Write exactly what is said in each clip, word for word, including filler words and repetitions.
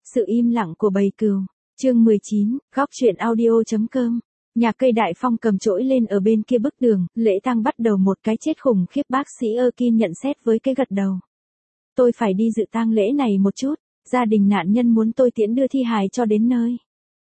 Sự im lặng của bầy cừu. Chương mười chín, góc truyện audio.com. Nhà cây đại phong cầm chổi lên ở bên kia bức tường, lễ tang bắt đầu một cái chết khủng khiếp, bác sĩ Erkin nhận xét với cái gật đầu. Tôi phải đi dự tang lễ này một chút, gia đình nạn nhân muốn tôi tiễn đưa thi hài cho đến nơi.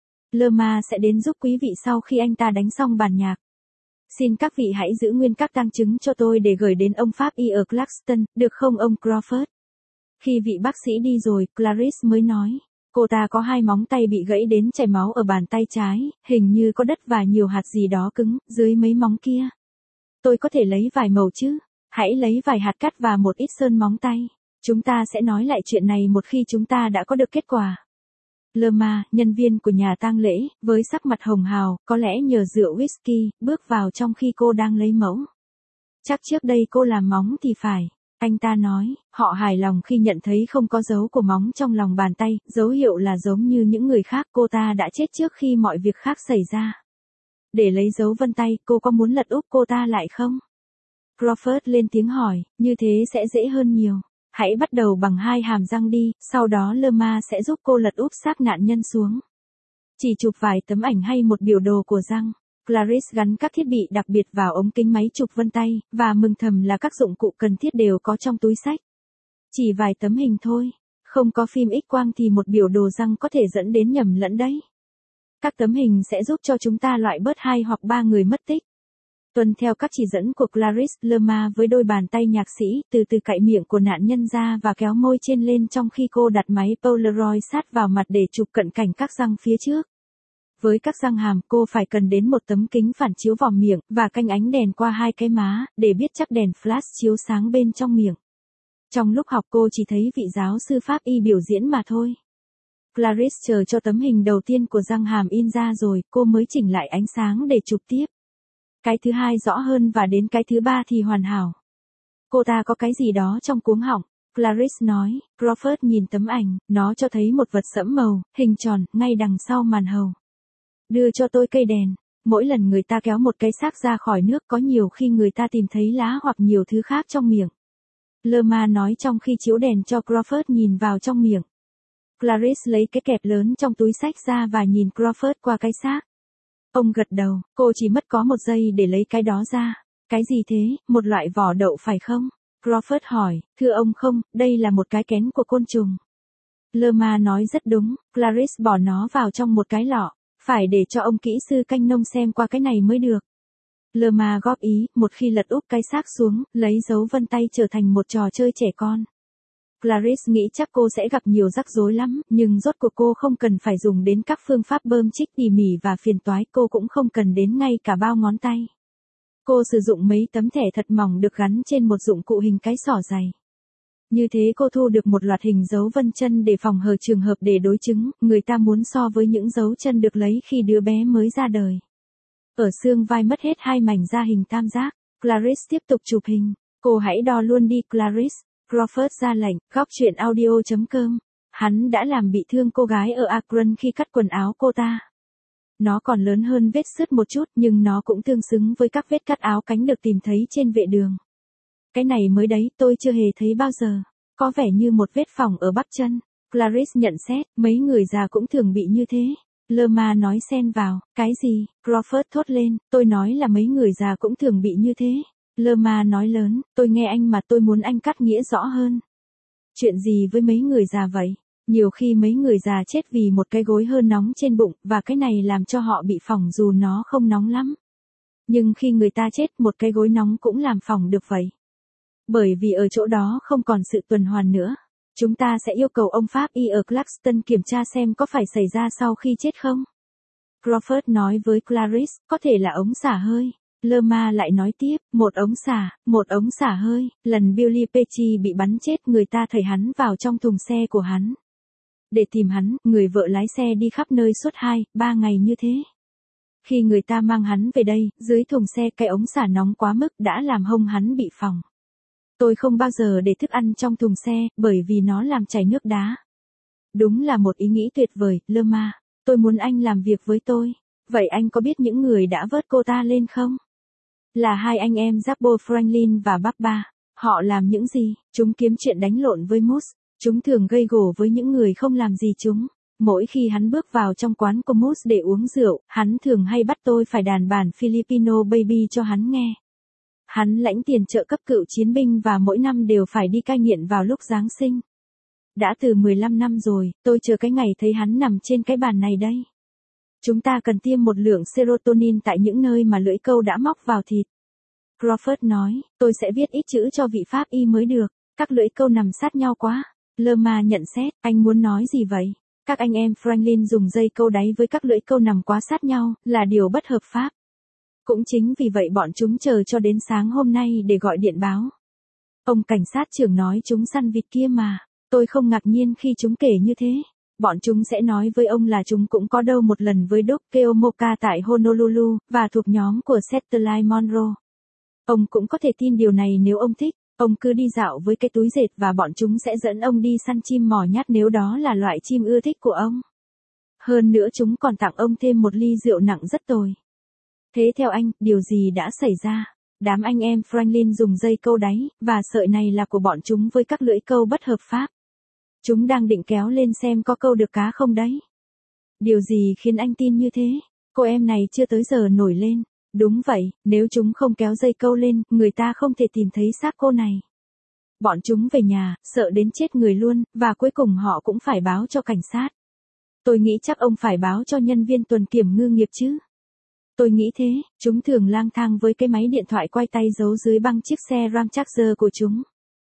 Lerma sẽ đến giúp quý vị sau khi anh ta đánh xong bản nhạc. Xin các vị hãy giữ nguyên các tang chứng cho tôi để gửi đến ông Pháp y ở Clarkston, được không ông Crawford? Khi vị bác sĩ đi rồi, Clarice mới nói. Cô ta có hai móng tay bị gãy đến chảy máu ở bàn tay trái, hình như có đất và nhiều hạt gì đó cứng, dưới mấy móng kia. Tôi có thể lấy vài màu chứ? Hãy lấy vài hạt cát và một ít sơn móng tay. Chúng ta sẽ nói lại chuyện này một khi chúng ta đã có được kết quả. Lerma, nhân viên của nhà tang lễ, với sắc mặt hồng hào, có lẽ nhờ rượu whisky, bước vào trong khi cô đang lấy mẫu. Chắc trước đây cô làm móng thì phải. Anh ta nói, họ hài lòng khi nhận thấy không có dấu của móng trong lòng bàn tay, dấu hiệu là giống như những người khác, cô ta đã chết trước khi mọi việc khác xảy ra. Để lấy dấu vân tay, cô có muốn lật úp cô ta lại không? Crawford lên tiếng hỏi, như thế sẽ dễ hơn nhiều. Hãy bắt đầu bằng hai hàm răng đi, sau đó Lerma sẽ giúp cô lật úp xác nạn nhân xuống. Chỉ chụp vài tấm ảnh hay một biểu đồ của răng. Clarice gắn các thiết bị đặc biệt vào ống kính máy chụp vân tay, và mừng thầm là các dụng cụ cần thiết đều có trong túi xách. Chỉ vài tấm hình thôi, không có phim X-quang thì một biểu đồ răng có thể dẫn đến nhầm lẫn đấy. Các tấm hình sẽ giúp cho chúng ta loại bớt hai hoặc ba người mất tích. Tuân theo các chỉ dẫn của Clarice, Lerma với đôi bàn tay nhạc sĩ từ từ cạy miệng của nạn nhân ra và kéo môi trên lên trong khi cô đặt máy Polaroid sát vào mặt để chụp cận cảnh các răng phía trước. Với các răng hàm, cô phải cần đến một tấm kính phản chiếu vào miệng, và canh ánh đèn qua hai cái má, để biết chắc đèn flash chiếu sáng bên trong miệng. Trong lúc học cô chỉ thấy vị giáo sư pháp y biểu diễn mà thôi. Clarice chờ cho tấm hình đầu tiên của răng hàm in ra rồi, cô mới chỉnh lại ánh sáng để chụp tiếp. Cái thứ hai rõ hơn và đến cái thứ ba thì hoàn hảo. Cô ta có cái gì đó trong cuống họng. Clarice nói, Crawford nhìn tấm ảnh, nó cho thấy một vật sẫm màu, hình tròn, ngay đằng sau màn hầu. Đưa cho tôi cây đèn. Mỗi lần người ta kéo một cái xác ra khỏi nước có nhiều khi người ta tìm thấy lá hoặc nhiều thứ khác trong miệng. Lerma nói trong khi chiếu đèn cho Crawford nhìn vào trong miệng. Clarice lấy cái kẹp lớn trong túi xách ra và nhìn Crawford qua cái xác. Ông gật đầu, cô chỉ mất có một giây để lấy cái đó ra. Cái gì thế, một loại vỏ đậu phải không? Crawford hỏi, thưa ông không, đây là một cái kén của côn trùng. Lerma nói rất đúng, Clarice bỏ nó vào trong một cái lọ. Phải để cho ông kỹ sư canh nông xem qua cái này mới được. Lerma góp ý, một khi lật úp cái xác xuống, lấy dấu vân tay trở thành một trò chơi trẻ con. Clarice nghĩ chắc cô sẽ gặp nhiều rắc rối lắm, nhưng rốt cuộc cô không cần phải dùng đến các phương pháp bơm chích tỉ mỉ và phiền toái, cô cũng không cần đến ngay cả bao ngón tay. Cô sử dụng mấy tấm thẻ thật mỏng được gắn trên một dụng cụ hình cái sỏ dày. Như thế cô thu được một loạt hình dấu vân chân để phòng hờ trường hợp để đối chứng, người ta muốn so với những dấu chân được lấy khi đứa bé mới ra đời. Ở xương vai mất hết hai mảnh da hình tam giác, Clarice tiếp tục chụp hình. Cô hãy đo luôn đi Clarice, Crawford ra lệnh, góc truyện audio.com. Hắn đã làm bị thương cô gái ở Akron khi cắt quần áo cô ta. Nó còn lớn hơn vết sứt một chút nhưng nó cũng tương xứng với các vết cắt áo cánh được tìm thấy trên vệ đường. Cái này mới đấy, tôi chưa hề thấy bao giờ. Có vẻ như một vết phỏng ở bắp chân. Clarice nhận xét, mấy người già cũng thường bị như thế. Lerma nói xen vào, cái gì? Crawford thốt lên, tôi nói là mấy người già cũng thường bị như thế. Lerma nói lớn, tôi nghe anh mà tôi muốn anh cắt nghĩa rõ hơn. Chuyện gì với mấy người già vậy? Nhiều khi mấy người già chết vì một cái gối hơi nóng trên bụng, và cái này làm cho họ bị phỏng dù nó không nóng lắm. Nhưng khi người ta chết, một cái gối nóng cũng làm phỏng được vậy. Bởi vì ở chỗ đó không còn sự tuần hoàn nữa. Chúng ta sẽ yêu cầu ông Pháp y ở Clarkston kiểm tra xem có phải xảy ra sau khi chết không. Crawford nói với Clarice, có thể là ống xả hơi. Lerma lại nói tiếp, một ống xả, một ống xả hơi. Lần Billy Pecci bị bắn chết, người ta thảy hắn vào trong thùng xe của hắn. Để tìm hắn, người vợ lái xe đi khắp nơi suốt hai, ba ngày như thế. Khi người ta mang hắn về đây, dưới thùng xe cái ống xả nóng quá mức đã làm hông hắn bị phỏng. Tôi không bao giờ để thức ăn trong thùng xe, bởi vì nó làm chảy nước đá. Đúng là một ý nghĩ tuyệt vời, Lerma. Tôi muốn anh làm việc với tôi. Vậy anh có biết những người đã vớt cô ta lên không? Là hai anh em Jabbo Franklin và Baba. Họ làm những gì? Chúng kiếm chuyện đánh lộn với Moose. Chúng thường gây gổ với những người không làm gì chúng. Mỗi khi hắn bước vào trong quán Comus để uống rượu, hắn thường hay bắt tôi phải đàn bản Filipino Baby cho hắn nghe. Hắn lãnh tiền trợ cấp cựu chiến binh và mỗi năm đều phải đi cai nghiện vào lúc Giáng sinh. Đã từ mười lăm năm rồi, tôi chờ cái ngày thấy hắn nằm trên cái bàn này đây. Chúng ta cần tiêm một lượng serotonin tại những nơi mà lưỡi câu đã móc vào thịt. Crawford nói, tôi sẽ viết ít chữ cho vị pháp y mới được, các lưỡi câu nằm sát nhau quá. Lerma nhận xét, anh muốn nói gì vậy? Các anh em Franklin dùng dây câu đáy với các lưỡi câu nằm quá sát nhau, là điều bất hợp pháp. Cũng chính vì vậy bọn chúng chờ cho đến sáng hôm nay để gọi điện báo. Ông cảnh sát trưởng nói chúng săn vịt kia mà, tôi không ngạc nhiên khi chúng kể như thế. Bọn chúng sẽ nói với ông là chúng cũng có đâu một lần với Doc Keomoka tại Honolulu, và thuộc nhóm của Satellite Monroe. Ông cũng có thể tin điều này nếu ông thích, ông cứ đi dạo với cái túi dệt và bọn chúng sẽ dẫn ông đi săn chim mỏ nhát nếu đó là loại chim ưa thích của ông. Hơn nữa chúng còn tặng ông thêm một ly rượu nặng rất tồi. Thế theo anh, điều gì đã xảy ra? Đám anh em Franklin dùng dây câu đáy, và sợi này là của bọn chúng với các lưỡi câu bất hợp pháp. Chúng đang định kéo lên xem có câu được cá không đấy. Điều gì khiến anh tin như thế? Cô em này chưa tới giờ nổi lên. Đúng vậy, nếu chúng không kéo dây câu lên, người ta không thể tìm thấy xác cô này. Bọn chúng về nhà, sợ đến chết người luôn, và cuối cùng họ cũng phải báo cho cảnh sát. Tôi nghĩ chắc ông phải báo cho nhân viên tuần kiểm ngư nghiệp chứ. Tôi nghĩ thế, chúng thường lang thang với cái máy điện thoại quay tay giấu dưới băng chiếc xe Ram Charger của chúng.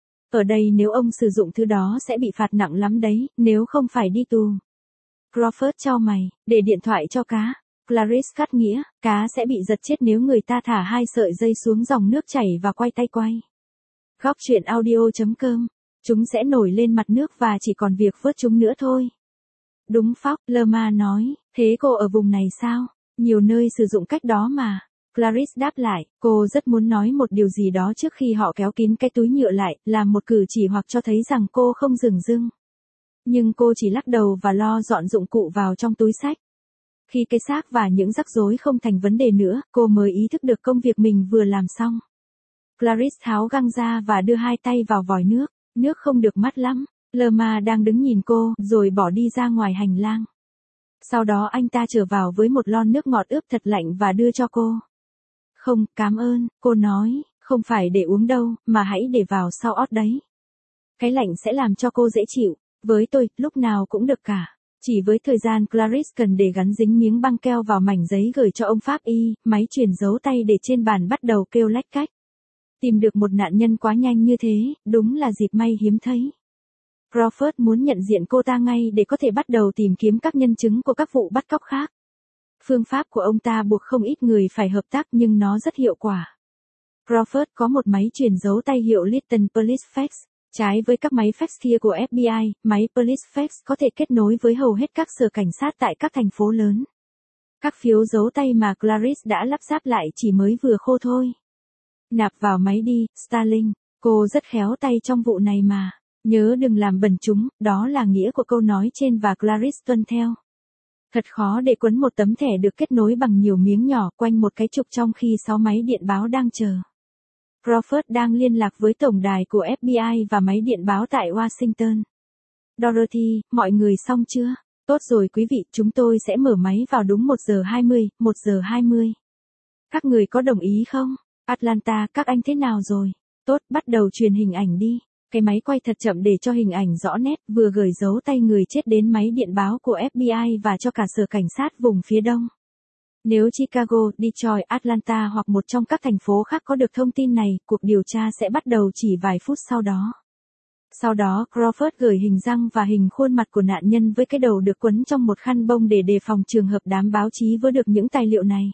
Ở đây nếu ông sử dụng thứ đó sẽ bị phạt nặng lắm đấy, nếu không phải đi tù. Crawford chau mày, để điện thoại cho cá. Clarice cắt nghĩa, cá sẽ bị giật chết nếu người ta thả hai sợi dây xuống dòng nước chảy và quay tay quay. Góc truyện audio chấm com. Chúng sẽ nổi lên mặt nước và chỉ còn việc vớt chúng nữa thôi. Đúng phóc, Lerma nói, thế cô ở vùng này sao? Nhiều nơi sử dụng cách đó mà. Clarice đáp lại, cô rất muốn nói một điều gì đó trước khi họ kéo kín cái túi nhựa lại, làm một cử chỉ hoặc cho thấy rằng cô không dửng dưng. Nhưng cô chỉ lắc đầu và lo dọn dụng cụ vào trong túi xách. Khi cái xác và những rắc rối không thành vấn đề nữa, cô mới ý thức được công việc mình vừa làm xong. Clarice tháo găng ra và đưa hai tay vào vòi nước. Nước không được mát lắm. Lerma đang đứng nhìn cô, rồi bỏ đi ra ngoài hành lang. Sau đó anh ta trở vào với một lon nước ngọt ướp thật lạnh và đưa cho cô. Không, cảm ơn, cô nói, không phải để uống đâu, mà hãy để vào sau ót đấy. Cái lạnh sẽ làm cho cô dễ chịu. Với tôi, lúc nào cũng được cả. Chỉ với thời gian Clarice cần để gắn dính miếng băng keo vào mảnh giấy gửi cho ông pháp y, máy truyền dấu tay để trên bàn bắt đầu kêu lách cách. Tìm được một nạn nhân quá nhanh như thế, đúng là dịp may hiếm thấy. Crawford muốn nhận diện cô ta ngay để có thể bắt đầu tìm kiếm các nhân chứng của các vụ bắt cóc khác. Phương pháp của ông ta buộc không ít người phải hợp tác nhưng nó rất hiệu quả. Crawford có một máy truyền dấu tay hiệu Litton Police Fax. Trái với các máy fax kia của ép bê i, máy Police Fax có thể kết nối với hầu hết các sở cảnh sát tại các thành phố lớn. Các phiếu dấu tay mà Clarice đã lắp ráp lại chỉ mới vừa khô thôi. Nạp vào máy đi, Starling. Cô rất khéo tay trong vụ này mà. Nhớ đừng làm bẩn chúng, đó là nghĩa của câu nói trên và Clarice tuân theo. Thật khó để quấn một tấm thẻ được kết nối bằng nhiều miếng nhỏ quanh một cái trục trong khi sáu máy điện báo đang chờ. Crawford đang liên lạc với tổng đài của ép bê i và máy điện báo tại Washington. Dorothy, mọi người xong chưa? Tốt rồi quý vị, chúng tôi sẽ mở máy vào đúng một giờ hai mươi, một giờ hai mươi. Các người có đồng ý không? Atlanta, các anh thế nào rồi? Tốt, bắt đầu truyền hình ảnh đi. Cái máy quay thật chậm để cho hình ảnh rõ nét, vừa gửi dấu tay người chết đến máy điện báo của ép bê i và cho cả sở cảnh sát vùng phía đông. Nếu Chicago, Detroit, Atlanta hoặc một trong các thành phố khác có được thông tin này, cuộc điều tra sẽ bắt đầu chỉ vài phút sau đó. Sau đó, Crawford gửi hình răng và hình khuôn mặt của nạn nhân với cái đầu được quấn trong một khăn bông để đề phòng trường hợp đám báo chí vơ được những tài liệu này.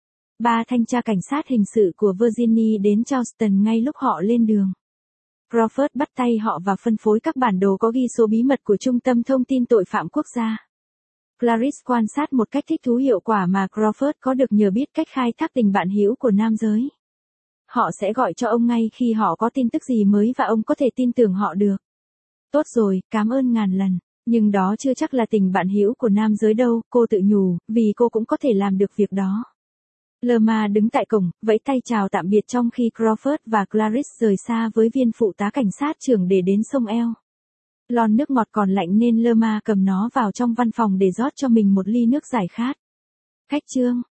Ba thanh tra cảnh sát hình sự của Virginia đến Charleston ngay lúc họ lên đường. Crawford bắt tay họ và phân phối các bản đồ có ghi số bí mật của Trung tâm Thông tin Tội phạm Quốc gia. Clarice quan sát một cách thích thú hiệu quả mà Crawford có được nhờ biết cách khai thác tình bạn hữu của nam giới. Họ sẽ gọi cho ông ngay khi họ có tin tức gì mới và ông có thể tin tưởng họ được. Tốt rồi, cảm ơn ngàn lần. Nhưng đó chưa chắc là tình bạn hữu của nam giới đâu, cô tự nhủ, vì cô cũng có thể làm được việc đó. Lerma đứng tại cổng, vẫy tay chào tạm biệt trong khi Crawford và Clarice rời xa với viên phụ tá cảnh sát trưởng để đến sông El. Lon nước ngọt còn lạnh nên Lơ Ma cầm nó vào trong văn phòng để rót cho mình một ly nước giải khát. Khách Trương,